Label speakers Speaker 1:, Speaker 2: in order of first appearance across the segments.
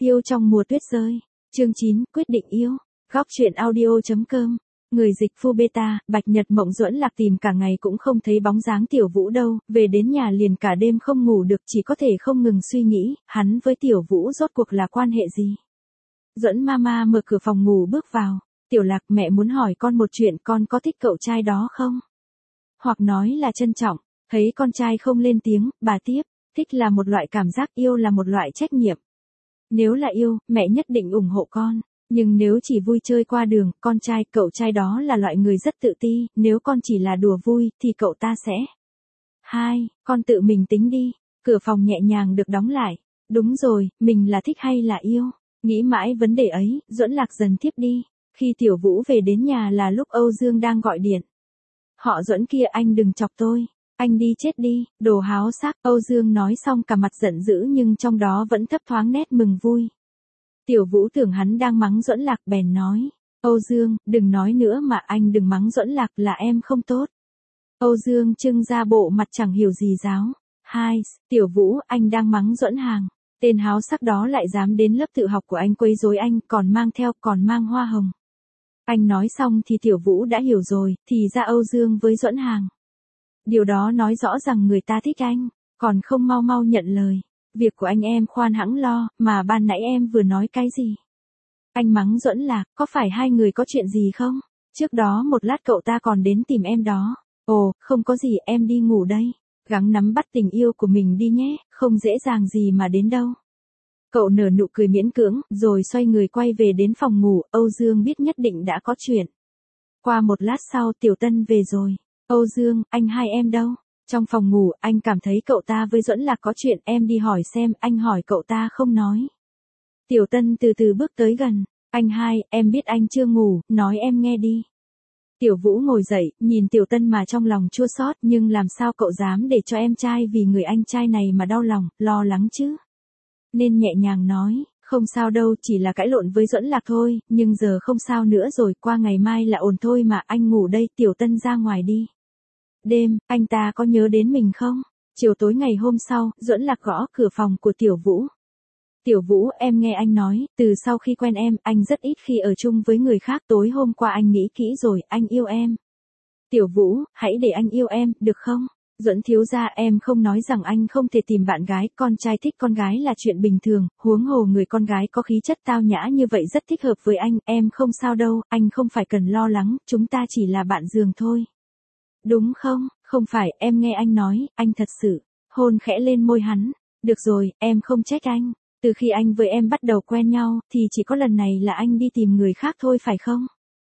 Speaker 1: Yêu trong mùa tuyết rơi. Chương 9, quyết định yêu. Góc truyện audio.com. Người dịch Phu Beta, Bạch Nhật Mộng Duẫn Lạc tìm cả ngày cũng không thấy bóng dáng Tiểu Vũ đâu, về đến nhà liền cả đêm không ngủ được, chỉ có thể không ngừng suy nghĩ, hắn với Tiểu Vũ rốt cuộc là quan hệ gì. Duẫn Mama mở cửa phòng ngủ bước vào. Tiểu Lạc, mẹ muốn hỏi con một chuyện, con có thích cậu trai đó không? Hoặc nói là trân trọng. Thấy con trai không lên tiếng, bà tiếp, thích là một loại cảm giác, yêu là một loại trách nhiệm. Nếu là yêu, mẹ nhất định ủng hộ con. Nhưng nếu chỉ vui chơi qua đường, cậu trai đó là loại người rất tự ti, nếu con chỉ là đùa vui, thì cậu ta sẽ. Con tự mình tính đi. Cửa phòng nhẹ nhàng được đóng lại. Đúng rồi, mình là thích hay là yêu? Nghĩ mãi vấn đề ấy, Duẫn Lạc dần thiếp đi. Khi Tiểu Vũ về đến nhà là lúc Âu Dương đang gọi điện. Họ Duẫn kia, anh đừng chọc tôi. Anh đi chết đi, đồ háo sắc. Âu Dương nói xong cả mặt giận dữ nhưng trong đó vẫn thấp thoáng nét mừng vui. Tiểu Vũ tưởng hắn đang mắng Duẫn Lạc bèn nói. Âu Dương, đừng nói nữa mà, anh đừng mắng Duẫn Lạc, là em không tốt. Âu Dương trưng ra bộ mặt chẳng hiểu gì giáo. Tiểu Vũ, anh đang mắng Duẫn Hàng. Tên háo sắc đó lại dám đến lớp tự học của anh quấy rối anh, còn mang hoa hồng. Anh nói xong thì Tiểu Vũ đã hiểu rồi, thì ra Âu Dương với Duẫn Hàng. Điều đó nói rõ rằng người ta thích anh, còn không mau mau nhận lời. Việc của anh em khoan hẵng lo, mà ban nãy em vừa nói cái gì? Anh mắng Duẫn Lạc, có phải hai người có chuyện gì không? Trước đó một lát cậu ta còn đến tìm em đó. Ồ, không có gì, em đi ngủ đây. Gắng nắm bắt tình yêu của mình đi nhé, không dễ dàng gì mà đến đâu. Cậu nở nụ cười miễn cưỡng, rồi xoay người quay về đến phòng ngủ. Âu Dương biết nhất định đã có chuyện. Qua một lát sau, Tiểu Tân về rồi. Âu Dương, anh hai em đâu? Trong phòng ngủ, anh cảm thấy cậu ta với Duẫn Lạc có chuyện, em đi hỏi xem. Anh hỏi cậu ta không nói. Tiểu Tân từ từ bước tới gần. Anh hai, em biết anh chưa ngủ, nói em nghe đi. Tiểu Vũ ngồi dậy, nhìn Tiểu Tân mà trong lòng chua xót, nhưng làm sao cậu dám để cho em trai vì người anh trai này mà đau lòng, lo lắng chứ? Nên nhẹ nhàng nói, không sao đâu, chỉ là cãi lộn với Duẫn Lạc thôi, nhưng giờ không sao nữa rồi, qua ngày mai là ổn thôi mà. Anh ngủ đây. Tiểu Tân ra ngoài đi. Đêm, anh ta có nhớ đến mình không? Chiều tối ngày hôm sau, Duẫn Lạc gõ cửa phòng của Tiểu Vũ. Tiểu Vũ, em nghe anh nói, từ sau khi quen em, anh rất ít khi ở chung với người khác. Tối hôm qua anh nghĩ kỹ rồi, anh yêu em. Tiểu Vũ, hãy để anh yêu em, được không? Duẫn thiếu gia, em không nói rằng anh không thể tìm bạn gái, con trai thích con gái là chuyện bình thường, huống hồ người con gái có khí chất tao nhã như vậy rất thích hợp với anh, em không sao đâu, anh không phải cần lo lắng, chúng ta chỉ là bạn giường thôi. Đúng không? Không phải, em nghe anh nói, anh thật sự. Hôn khẽ lên môi hắn. Được rồi, em không trách anh. Từ khi anh với em bắt đầu quen nhau, thì chỉ có lần này là anh đi tìm người khác thôi phải không?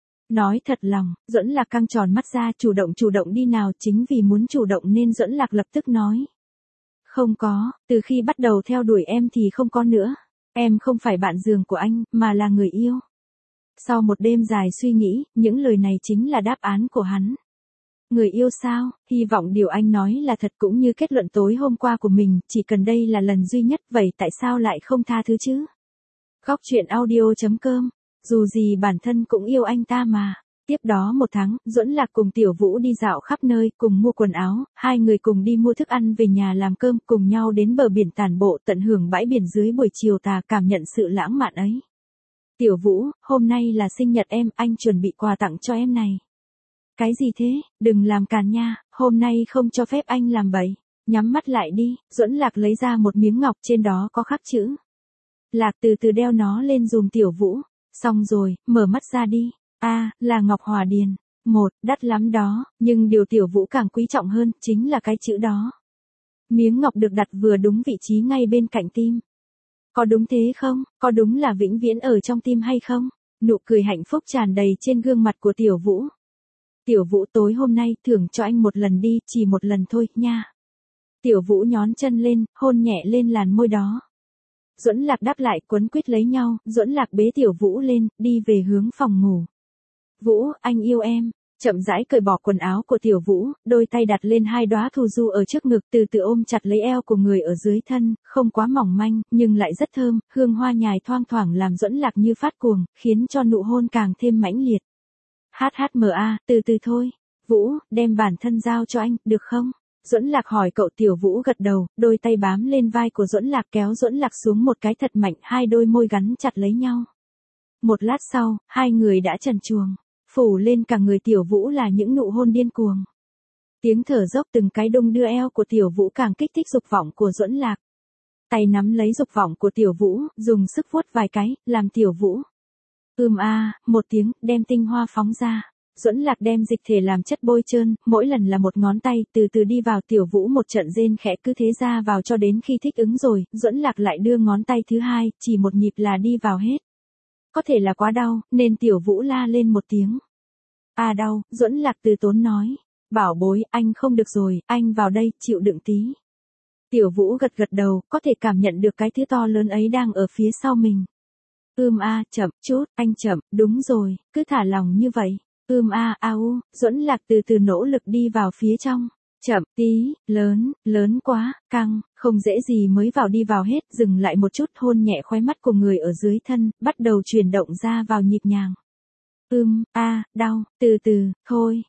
Speaker 1: Nói thật lòng, Duẫn Lạc căng tròn mắt ra, chủ động đi nào. Chính vì muốn chủ động nên Duẫn Lạc lập tức nói. Không có, từ khi bắt đầu theo đuổi em thì không có nữa. Em không phải bạn giường của anh, mà là người yêu. Sau một đêm dài suy nghĩ, những lời này chính là đáp án của hắn. Người yêu sao? Hy vọng điều anh nói là thật, cũng như kết luận tối hôm qua của mình, chỉ cần đây là lần duy nhất, vậy tại sao lại không tha thứ chứ? Góc truyện audio.com. Dù gì bản thân cũng yêu anh ta mà. Tiếp đó một tháng, Duẫn Lạc cùng Tiểu Vũ đi dạo khắp nơi, cùng mua quần áo, hai người cùng đi mua thức ăn về nhà làm cơm, cùng nhau đến bờ biển tản bộ, tận hưởng bãi biển dưới buổi chiều tà, cảm nhận sự lãng mạn ấy. Tiểu Vũ, hôm nay là sinh nhật em, anh chuẩn bị quà tặng cho em này. Cái gì thế? Đừng làm càn nha, hôm nay không cho phép anh làm bậy. Nhắm mắt lại đi. Duẫn Lạc lấy ra một miếng ngọc, trên đó có khắc chữ. Lạc từ từ đeo nó lên dùm Tiểu Vũ. Xong rồi, mở mắt ra đi. Là ngọc hòa điền. Đắt lắm đó, nhưng điều Tiểu Vũ càng quý trọng hơn, chính là cái chữ đó. Miếng ngọc được đặt vừa đúng vị trí ngay bên cạnh tim. Có đúng thế không? Có đúng là vĩnh viễn ở trong tim hay không? Nụ cười hạnh phúc tràn đầy trên gương mặt của Tiểu Vũ. Tiểu Vũ, tối hôm nay thưởng cho anh một lần đi, chỉ một lần thôi, nha. Tiểu Vũ nhón chân lên, hôn nhẹ lên làn môi đó. Duẫn Lạc đáp lại, quấn quýt lấy nhau. Duẫn Lạc bế Tiểu Vũ lên, đi về hướng phòng ngủ. Vũ, anh yêu em. Chậm rãi cởi bỏ quần áo của Tiểu Vũ, đôi tay đặt lên hai đóa thu du ở trước ngực, từ từ ôm chặt lấy eo của người ở dưới thân, không quá mỏng manh, nhưng lại rất thơm, hương hoa nhài thoang thoảng làm Duẫn Lạc như phát cuồng, khiến cho nụ hôn càng thêm mãnh liệt. HHMA, từ từ thôi. Vũ, đem bản thân giao cho anh, được không? Duẫn Lạc hỏi cậu. Tiểu Vũ gật đầu, đôi tay bám lên vai của Duẫn Lạc kéo Duẫn Lạc xuống một cái thật mạnh, hai đôi môi gắn chặt lấy nhau. Một lát sau, hai người đã trần truồng, phủ lên cả người Tiểu Vũ là những nụ hôn điên cuồng. Tiếng thở dốc từng cái đung đưa eo của Tiểu Vũ càng kích thích dục vọng của Duẫn Lạc. Tay nắm lấy dục vọng của Tiểu Vũ, dùng sức vuốt vài cái, làm Tiểu Vũ một tiếng, đem tinh hoa phóng ra. Duẫn Lạc đem dịch thể làm chất bôi trơn, mỗi lần là một ngón tay, từ từ đi vào. Tiểu Vũ một trận rên khẽ cứ thế ra vào cho đến khi thích ứng rồi, Duẫn Lạc lại đưa ngón tay thứ hai, chỉ một nhịp là đi vào hết. Có thể là quá đau, nên Tiểu Vũ la lên một tiếng. Đau, Duẫn Lạc từ tốn nói. Bảo bối, anh không được rồi, anh vào đây, chịu đựng tí. Tiểu Vũ gật gật đầu, có thể cảm nhận được cái thứ to lớn ấy đang ở phía sau mình. Chậm chút, anh chậm, đúng rồi, cứ thả lòng như vậy. Duẫn Lạc từ từ nỗ lực đi vào phía trong. Chậm tí, lớn quá, căng, không dễ gì mới vào đi vào hết, dừng lại một chút, hôn nhẹ khóe mắt của người ở dưới thân, bắt đầu chuyển động ra vào nhịp nhàng. Đau, từ từ, thôi,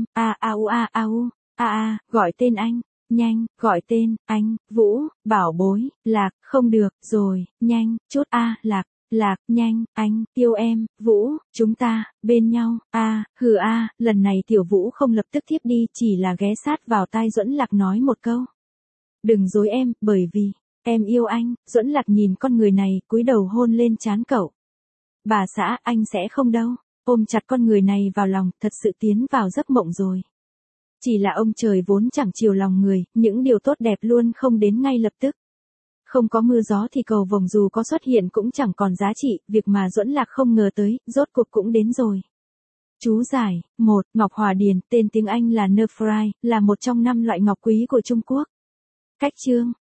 Speaker 1: gọi tên anh, nhanh, gọi tên, anh, Vũ, bảo bối, Lạc, không được, rồi, nhanh, chút, Lạc, nhanh, anh, yêu em, Vũ, chúng ta, bên nhau, lần này Tiểu Vũ không lập tức thiếp đi, chỉ là ghé sát vào tai Duẫn Lạc nói một câu. Đừng dối em, bởi vì, em yêu anh. Duẫn Lạc nhìn con người này, cúi đầu hôn lên trán cậu. Bà xã, anh sẽ không đâu. Ôm chặt con người này vào lòng, thật sự tiến vào giấc mộng rồi. Chỉ là ông trời vốn chẳng chiều lòng người, những điều tốt đẹp luôn không đến ngay lập tức. Không có mưa gió thì cầu vồng dù có xuất hiện cũng chẳng còn giá trị, việc mà Duẫn Lạc không ngờ tới, rốt cuộc cũng đến rồi. Chú giải, 1. Ngọc Hòa Điền, tên tiếng Anh là Nephrite, là một trong 5 loại ngọc quý của Trung Quốc. Cách chương